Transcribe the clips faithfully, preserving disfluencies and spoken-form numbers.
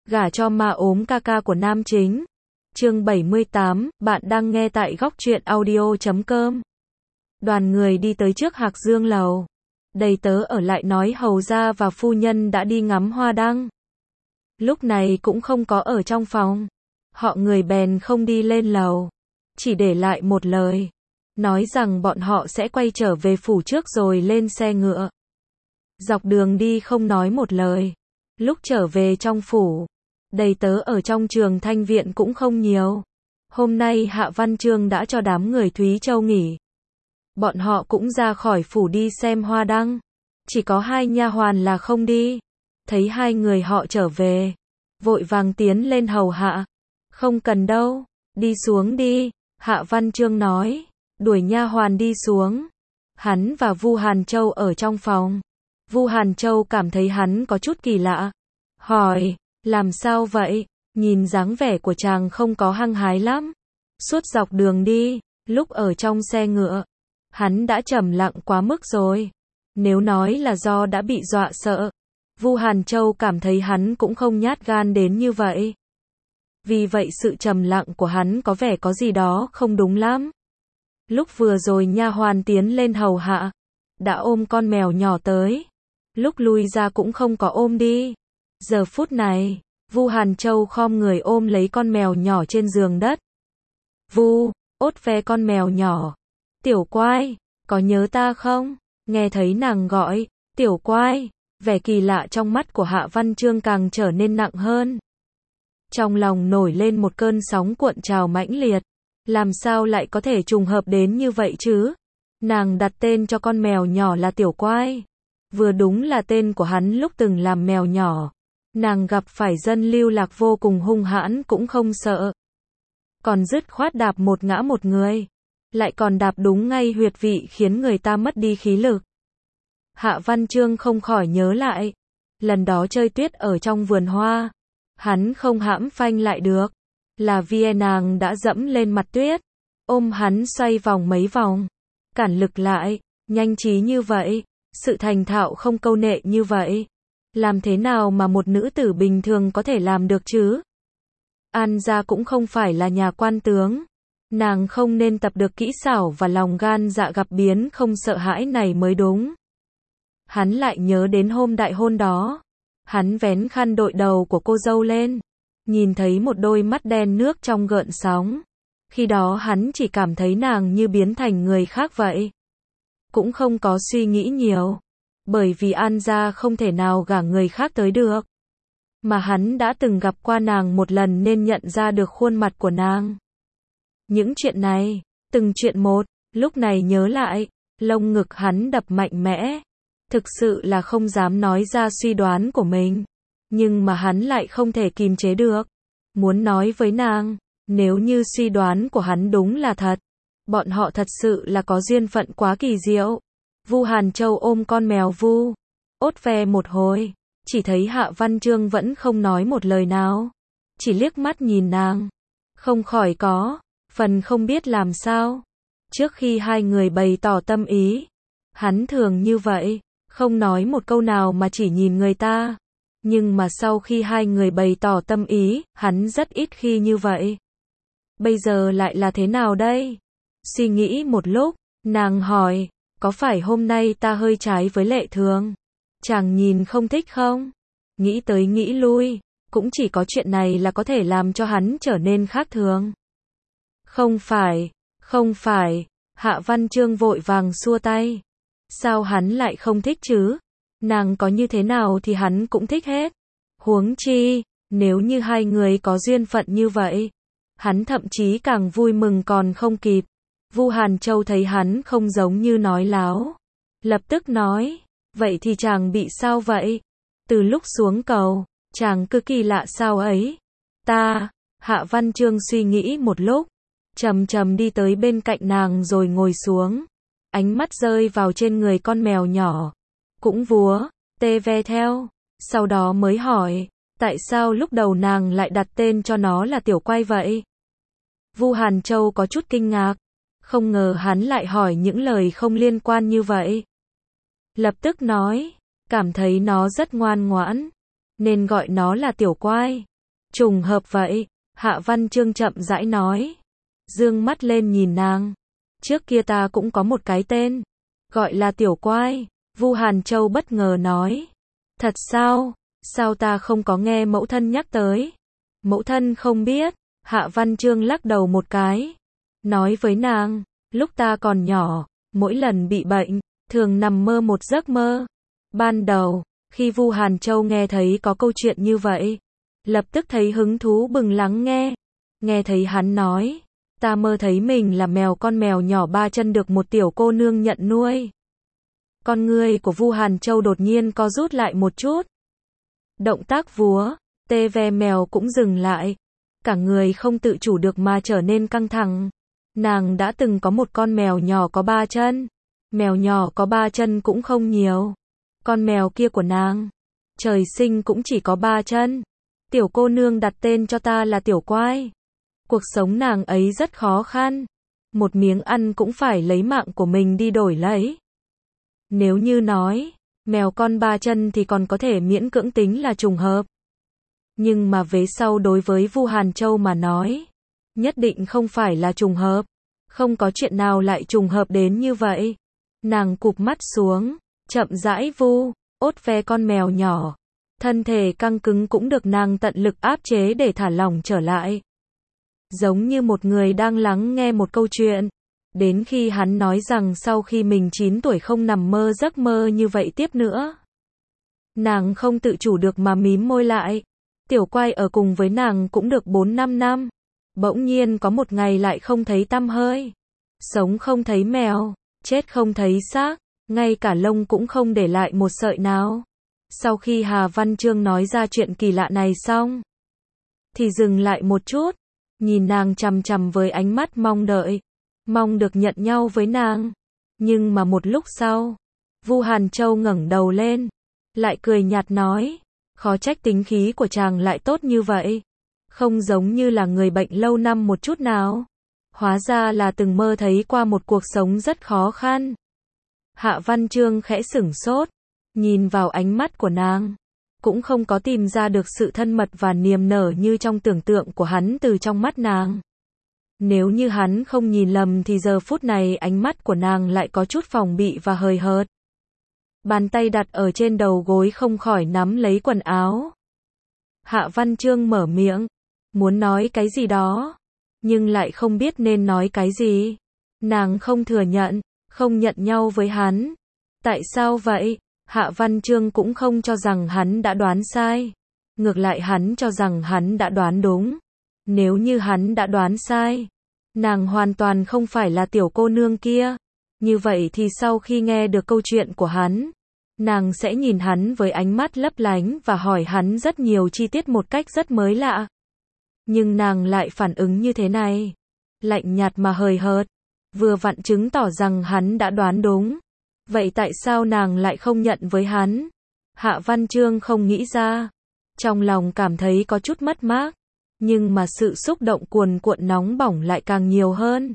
Gả cho ma ốm ca ca của nam chính. Chương bảy mươi tám, bạn đang nghe tại góc truyện audio chấm com. Đoàn người đi tới trước Hạc Dương lầu. Đầy tớ ở lại nói hầu gia và phu nhân đã đi ngắm hoa đăng. Lúc này cũng không có ở trong phòng. Họ người bèn không đi lên lầu. Chỉ để lại một lời. Nói rằng bọn họ sẽ quay trở về phủ trước rồi lên xe ngựa. Dọc đường đi không nói một lời. Lúc trở về trong phủ, đầy tớ ở trong Trường Thanh Viện cũng không nhiều. Hôm nay Hạ Văn Chương đã cho đám người Thúy Châu nghỉ. Bọn họ cũng ra khỏi phủ đi xem hoa đăng. Chỉ có hai nha hoàn là không đi. Thấy hai người họ trở về, vội vàng tiến lên hầu hạ. Không cần đâu, đi xuống đi, Hạ Văn Chương nói, đuổi nha hoàn đi xuống. Hắn và Vu Hàn Châu ở trong phòng. Vu Hàn Châu cảm thấy hắn có chút kỳ lạ. Hỏi, làm sao vậy? Nhìn dáng vẻ của chàng không có hăng hái lắm. Suốt dọc đường đi, lúc ở trong xe ngựa, hắn đã trầm lặng quá mức rồi. Nếu nói là do đã bị dọa sợ, Vu Hàn Châu cảm thấy hắn cũng không nhát gan đến như vậy. Vì vậy sự trầm lặng của hắn có vẻ có gì đó không đúng lắm. Lúc vừa rồi nha hoàn tiến lên hầu hạ, đã ôm con mèo nhỏ tới. Lúc lui ra cũng không có ôm đi. Giờ phút này, Vu Hàn Châu khom người ôm lấy con mèo nhỏ trên giường đất. Vu, ốt ve con mèo nhỏ. Tiểu Quai, có nhớ ta không? Nghe thấy nàng gọi, Tiểu Quai, vẻ kỳ lạ trong mắt của Hạ Văn Chương càng trở nên nặng hơn. Trong lòng nổi lên một cơn sóng cuộn trào mãnh liệt. Làm sao lại có thể trùng hợp đến như vậy chứ? Nàng đặt tên cho con mèo nhỏ là Tiểu Quai. Vừa đúng là tên của hắn lúc từng làm mèo nhỏ. Nàng gặp phải dân lưu lạc vô cùng hung hãn cũng không sợ. Còn dứt khoát đạp một ngã một người. Lại còn đạp đúng ngay huyệt vị khiến người ta mất đi khí lực. Hạ Văn Chương không khỏi nhớ lại. Lần đó chơi tuyết ở trong vườn hoa. Hắn không hãm phanh lại được. Là vì nàng đã dẫm lên mặt tuyết. Ôm hắn xoay vòng mấy vòng. Cản lực lại. Nhanh trí như vậy. Sự thành thạo không câu nệ như vậy. Làm thế nào mà một nữ tử bình thường có thể làm được chứ? An gia cũng không phải là nhà quan tướng. Nàng không nên tập được kỹ xảo và lòng gan dạ gặp biến không sợ hãi này mới đúng. Hắn lại nhớ đến hôm đại hôn đó. Hắn vén khăn đội đầu của cô dâu lên. Nhìn thấy một đôi mắt đen nước trong gợn sóng. Khi đó hắn chỉ cảm thấy nàng như biến thành người khác vậy. Cũng không có suy nghĩ nhiều. Bởi vì An gia không thể nào gả người khác tới được. Mà hắn đã từng gặp qua nàng một lần nên nhận ra được khuôn mặt của nàng. Những chuyện này, từng chuyện một, lúc này nhớ lại, lông ngực hắn đập mạnh mẽ. Thực sự là không dám nói ra suy đoán của mình. Nhưng mà hắn lại không thể kìm chế được. Muốn nói với nàng, nếu như suy đoán của hắn đúng là thật. Bọn họ thật sự là có duyên phận quá kỳ diệu. Vu Hàn Châu ôm con mèo Vu, ốt ve một hồi, chỉ thấy Hạ Văn Chương vẫn không nói một lời nào, chỉ liếc mắt nhìn nàng, không khỏi có phần không biết làm sao. Trước khi hai người bày tỏ tâm ý, hắn thường như vậy, không nói một câu nào mà chỉ nhìn người ta. Nhưng mà sau khi hai người bày tỏ tâm ý, hắn rất ít khi như vậy. Bây giờ lại là thế nào đây? Suy nghĩ một lúc, nàng hỏi, có phải hôm nay ta hơi trái với lệ thường? Chàng nhìn không thích không? Nghĩ tới nghĩ lui, cũng chỉ có chuyện này là có thể làm cho hắn trở nên khác thường. Không phải, không phải, Hạ Văn Chương vội vàng xua tay. Sao hắn lại không thích chứ? Nàng có như thế nào thì hắn cũng thích hết. Huống chi, nếu như hai người có duyên phận như vậy, hắn thậm chí càng vui mừng còn không kịp. Vu Hàn Châu thấy hắn không giống như nói láo. Lập tức nói, vậy thì chàng bị sao vậy? Từ lúc xuống cầu, chàng cứ kỳ lạ sao ấy? Ta, Hạ Văn Chương suy nghĩ một lúc, chậm chậm đi tới bên cạnh nàng rồi ngồi xuống. Ánh mắt rơi vào trên người con mèo nhỏ. Cũng vúa, tê ve theo. Sau đó mới hỏi, tại sao lúc đầu nàng lại đặt tên cho nó là Tiểu Quai vậy? Vu Hàn Châu có chút kinh ngạc. Không ngờ hắn lại hỏi những lời không liên quan như vậy. Lập tức nói, cảm thấy nó rất ngoan ngoãn, nên gọi nó là Tiểu Quai. Trùng hợp vậy, Hạ Văn Chương chậm rãi nói. Dương mắt lên nhìn nàng. Trước kia ta cũng có một cái tên, gọi là Tiểu Quai. Vu Hàn Châu bất ngờ nói. Thật sao? Sao ta không có nghe mẫu thân nhắc tới? Mẫu thân không biết. Hạ Văn Chương lắc đầu một cái. Nói với nàng, lúc ta còn nhỏ, mỗi lần bị bệnh, thường nằm mơ một giấc mơ. Ban đầu, khi Vu Hàn Châu nghe thấy có câu chuyện như vậy, lập tức thấy hứng thú bừng lắng nghe. Nghe thấy hắn nói, ta mơ thấy mình là mèo, con mèo nhỏ ba chân được một tiểu cô nương nhận nuôi. Con ngươi của Vu Hàn Châu đột nhiên co rút lại một chút. Động tác vúa, tê ve mèo cũng dừng lại. Cả người không tự chủ được mà trở nên căng thẳng. Nàng đã từng có một con mèo nhỏ có ba chân. Mèo nhỏ có ba chân cũng không nhiều. Con mèo kia của nàng, trời sinh cũng chỉ có ba chân. Tiểu cô nương đặt tên cho ta là Tiểu Quai. Cuộc sống nàng ấy rất khó khăn. Một miếng ăn cũng phải lấy mạng của mình đi đổi lấy. Nếu như nói, mèo con ba chân thì còn có thể miễn cưỡng tính là trùng hợp. Nhưng mà vế sau đối với Vu Hàn Châu mà nói, nhất định không phải là trùng hợp. Không có chuyện nào lại trùng hợp đến như vậy. Nàng cụp mắt xuống, chậm rãi vu, ốt ve con mèo nhỏ. Thân thể căng cứng cũng được nàng tận lực áp chế để thả lỏng trở lại. Giống như một người đang lắng nghe một câu chuyện. Đến khi hắn nói rằng sau khi mình chín tuổi không nằm mơ giấc mơ như vậy tiếp nữa. Nàng không tự chủ được mà mím môi lại. Tiểu Quai ở cùng với nàng cũng được bốn năm năm. Bỗng nhiên có một ngày lại không thấy tăm hơi. Sống không thấy mèo, chết không thấy xác, ngay cả lông cũng không để lại một sợi nào. Sau khi Hà Văn Chương nói ra chuyện kỳ lạ này xong, thì dừng lại một chút, nhìn nàng chằm chằm với ánh mắt mong đợi, mong được nhận nhau với nàng. Nhưng mà một lúc sau, Vu Hàn Châu ngẩng đầu lên, lại cười nhạt nói, khó trách tính khí của chàng lại tốt như vậy, không giống như là người bệnh lâu năm một chút nào. Hóa ra là từng mơ thấy qua một cuộc sống rất khó khăn. Hạ Văn Chương khẽ sửng sốt, nhìn vào ánh mắt của nàng, cũng không có tìm ra được sự thân mật và niềm nở như trong tưởng tượng của hắn từ trong mắt nàng. Nếu như hắn không nhìn lầm thì giờ phút này ánh mắt của nàng lại có chút phòng bị và hời hợt. Bàn tay đặt ở trên đầu gối không khỏi nắm lấy quần áo. Hạ Văn Chương mở miệng, muốn nói cái gì đó, nhưng lại không biết nên nói cái gì. Nàng không thừa nhận, không nhận nhau với hắn. Tại sao vậy? Hạ Văn Chương cũng không cho rằng hắn đã đoán sai. Ngược lại hắn cho rằng hắn đã đoán đúng. Nếu như hắn đã đoán sai, nàng hoàn toàn không phải là tiểu cô nương kia. Như vậy thì sau khi nghe được câu chuyện của hắn, nàng sẽ nhìn hắn với ánh mắt lấp lánh và hỏi hắn rất nhiều chi tiết một cách rất mới lạ. Nhưng nàng lại phản ứng như thế này, lạnh nhạt mà hời hợt, vừa vặn chứng tỏ rằng hắn đã đoán đúng. Vậy tại sao nàng lại không nhận với hắn? Hạ Văn Chương không nghĩ ra, trong lòng cảm thấy có chút mất mát, nhưng mà sự xúc động cuồn cuộn nóng bỏng lại càng nhiều hơn.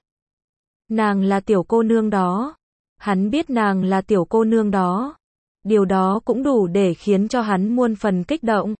Nàng là tiểu cô nương đó, hắn biết nàng là tiểu cô nương đó, điều đó cũng đủ để khiến cho hắn muôn phần kích động.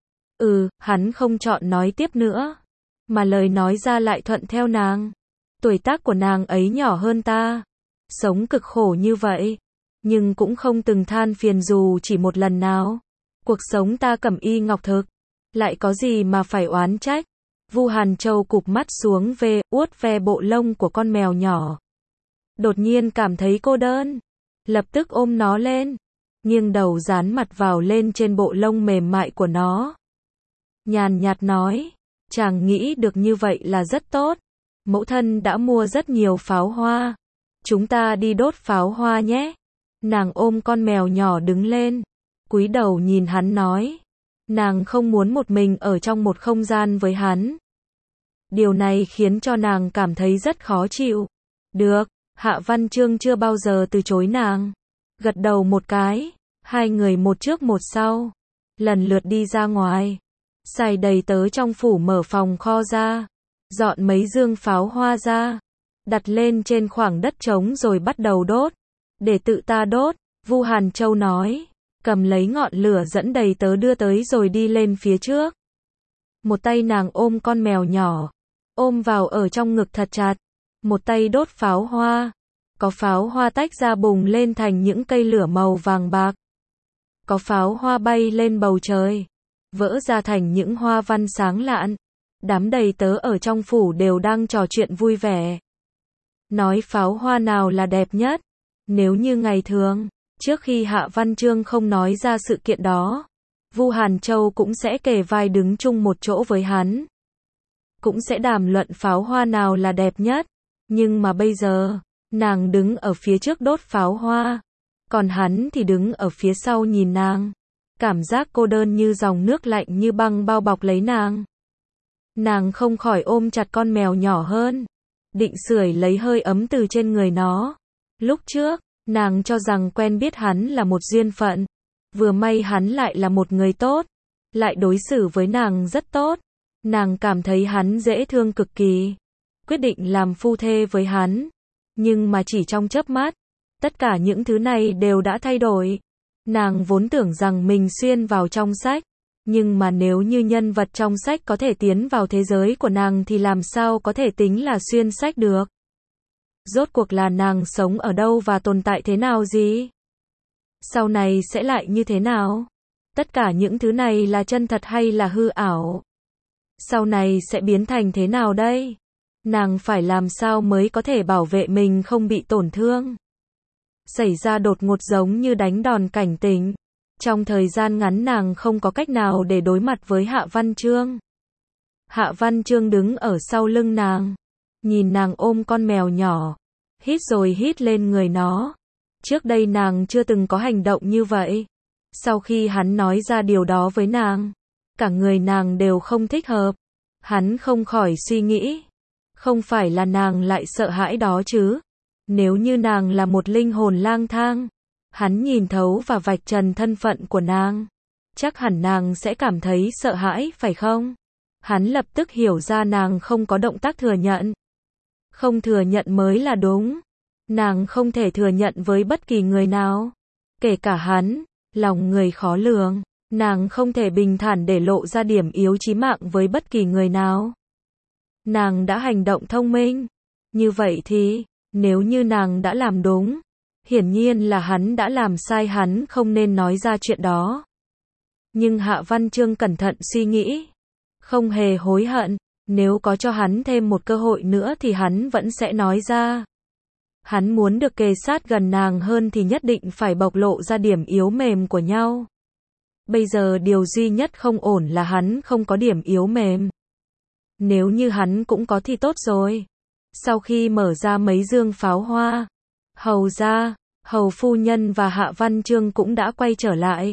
Ừ, hắn không chọn nói tiếp nữa, mà lời nói ra lại thuận theo nàng. Tuổi tác của nàng ấy nhỏ hơn ta, sống cực khổ như vậy, nhưng cũng không từng than phiền dù chỉ một lần nào. Cuộc sống ta cẩm y ngọc thực, lại có gì mà phải oán trách. Vu Hàn Châu cụp mắt xuống về, uốt ve bộ lông của con mèo nhỏ. Đột nhiên cảm thấy cô đơn, lập tức ôm nó lên, nghiêng đầu dán mặt vào lên trên bộ lông mềm mại của nó. Nhàn nhạt nói, chàng nghĩ được như vậy là rất tốt. Mẫu thân đã mua rất nhiều pháo hoa. Chúng ta đi đốt pháo hoa nhé. Nàng ôm con mèo nhỏ đứng lên, cúi đầu nhìn hắn nói. Nàng không muốn một mình ở trong một không gian với hắn. Điều này khiến cho nàng cảm thấy rất khó chịu. Được, Hạ Văn Chương chưa bao giờ từ chối nàng. Gật đầu một cái, hai người một trước một sau, lần lượt đi ra ngoài. Xài đầy tớ trong phủ mở phòng kho ra, dọn mấy dương pháo hoa ra, đặt lên trên khoảng đất trống rồi bắt đầu đốt. Để tự ta đốt, Vu Hàn Châu nói, cầm lấy ngọn lửa dẫn đầy tớ đưa tới rồi đi lên phía trước. Một tay nàng ôm con mèo nhỏ, ôm vào ở trong ngực thật chặt. Một tay đốt pháo hoa. Có pháo hoa tách ra bùng lên thành những cây lửa màu vàng bạc. Có pháo hoa bay lên bầu trời, vỡ ra thành những hoa văn sáng lạn. Đám đầy tớ ở trong phủ đều đang trò chuyện vui vẻ. Nói pháo hoa nào là đẹp nhất. Nếu như ngày thường, trước khi Hạ Văn Chương không nói ra sự kiện đó, Vu Hàn Châu cũng sẽ kề vai đứng chung một chỗ với hắn. Cũng sẽ đàm luận pháo hoa nào là đẹp nhất. Nhưng mà bây giờ, nàng đứng ở phía trước đốt pháo hoa. Còn hắn thì đứng ở phía sau nhìn nàng. Cảm giác cô đơn như dòng nước lạnh như băng bao bọc lấy nàng. Nàng không khỏi ôm chặt con mèo nhỏ hơn. Định sưởi lấy hơi ấm từ trên người nó. Lúc trước, nàng cho rằng quen biết hắn là một duyên phận. Vừa may hắn lại là một người tốt. Lại đối xử với nàng rất tốt. Nàng cảm thấy hắn dễ thương cực kỳ. Quyết định làm phu thê với hắn. Nhưng mà chỉ trong chớp mắt, tất cả những thứ này đều đã thay đổi. Nàng vốn tưởng rằng mình xuyên vào trong sách. Nhưng mà nếu như nhân vật trong sách có thể tiến vào thế giới của nàng thì làm sao có thể tính là xuyên sách được? Rốt cuộc là nàng sống ở đâu và tồn tại thế nào gì? Sau này sẽ lại như thế nào? Tất cả những thứ này là chân thật hay là hư ảo? Sau này sẽ biến thành thế nào đây? Nàng phải làm sao mới có thể bảo vệ mình không bị tổn thương? Xảy ra đột ngột giống như đánh đòn cảnh tỉnh. Trong thời gian ngắn nàng không có cách nào để đối mặt với Hạ Văn Chương. Hạ Văn Chương đứng ở sau lưng nàng. Nhìn nàng ôm con mèo nhỏ. Hít rồi hít lên người nó. Trước đây nàng chưa từng có hành động như vậy. Sau khi hắn nói ra điều đó với nàng, cả người nàng đều không thích hợp. Hắn không khỏi suy nghĩ. Không phải là nàng lại sợ hãi đó chứ? Nếu như nàng là một linh hồn lang thang, hắn nhìn thấu và vạch trần thân phận của nàng, chắc hẳn nàng sẽ cảm thấy sợ hãi phải không? Hắn lập tức hiểu ra nàng không có động tác thừa nhận. Không thừa nhận mới là đúng. Nàng không thể thừa nhận với bất kỳ người nào. Kể cả hắn, lòng người khó lường. Nàng không thể bình thản để lộ ra điểm yếu chí mạng với bất kỳ người nào. Nàng đã hành động thông minh. Như vậy thì, nếu như nàng đã làm đúng, hiển nhiên là hắn đã làm sai, hắn không nên nói ra chuyện đó. Nhưng Hạ Văn Chương cẩn thận suy nghĩ, không hề hối hận, nếu có cho hắn thêm một cơ hội nữa thì hắn vẫn sẽ nói ra. Hắn muốn được kề sát gần nàng hơn thì nhất định phải bộc lộ ra điểm yếu mềm của nhau. Bây giờ điều duy nhất không ổn là hắn không có điểm yếu mềm. Nếu như hắn cũng có thì tốt rồi. Sau khi mở ra mấy dương pháo hoa, hầu gia, hầu phu nhân và Hạ Văn Chương cũng đã quay trở lại.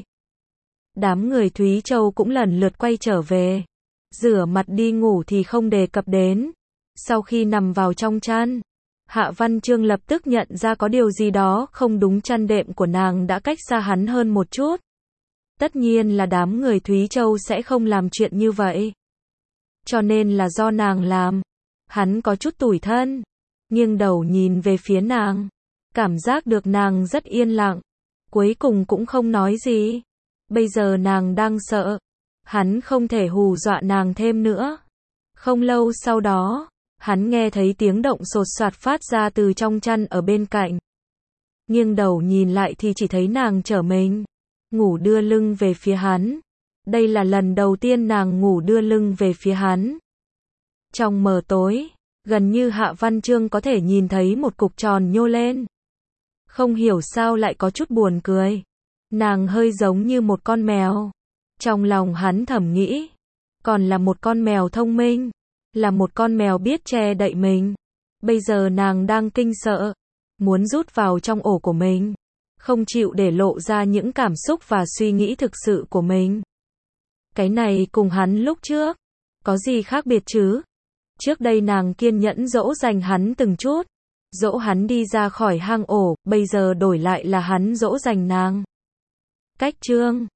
Đám người Thúy Châu cũng lần lượt quay trở về. Rửa mặt đi ngủ thì không đề cập đến. Sau khi nằm vào trong chăn, Hạ Văn Chương lập tức nhận ra có điều gì đó không đúng, chăn đệm của nàng đã cách xa hắn hơn một chút. Tất nhiên là đám người Thúy Châu sẽ không làm chuyện như vậy. Cho nên là do nàng làm. Hắn có chút tủi thân, nghiêng đầu nhìn về phía nàng, cảm giác được nàng rất yên lặng, cuối cùng cũng không nói gì. Bây giờ nàng đang sợ, hắn không thể hù dọa nàng thêm nữa. Không lâu sau đó, hắn nghe thấy tiếng động sột soạt phát ra từ trong chăn ở bên cạnh. Nghiêng đầu nhìn lại thì chỉ thấy nàng trở mình, ngủ đưa lưng về phía hắn. Đây là lần đầu tiên nàng ngủ đưa lưng về phía hắn. Trong mờ tối, gần như Hạ Văn Chương có thể nhìn thấy một cục tròn nhô lên. Không hiểu sao lại có chút buồn cười. Nàng hơi giống như một con mèo. Trong lòng hắn thầm nghĩ, còn là một con mèo thông minh, là một con mèo biết che đậy mình. Bây giờ nàng đang kinh sợ, muốn rút vào trong ổ của mình, không chịu để lộ ra những cảm xúc và suy nghĩ thực sự của mình. Cái này cùng hắn lúc trước, có gì khác biệt chứ? Trước đây nàng kiên nhẫn dỗ dành hắn từng chút, dỗ hắn đi ra khỏi hang ổ, bây giờ đổi lại là hắn dỗ dành nàng. Cách chương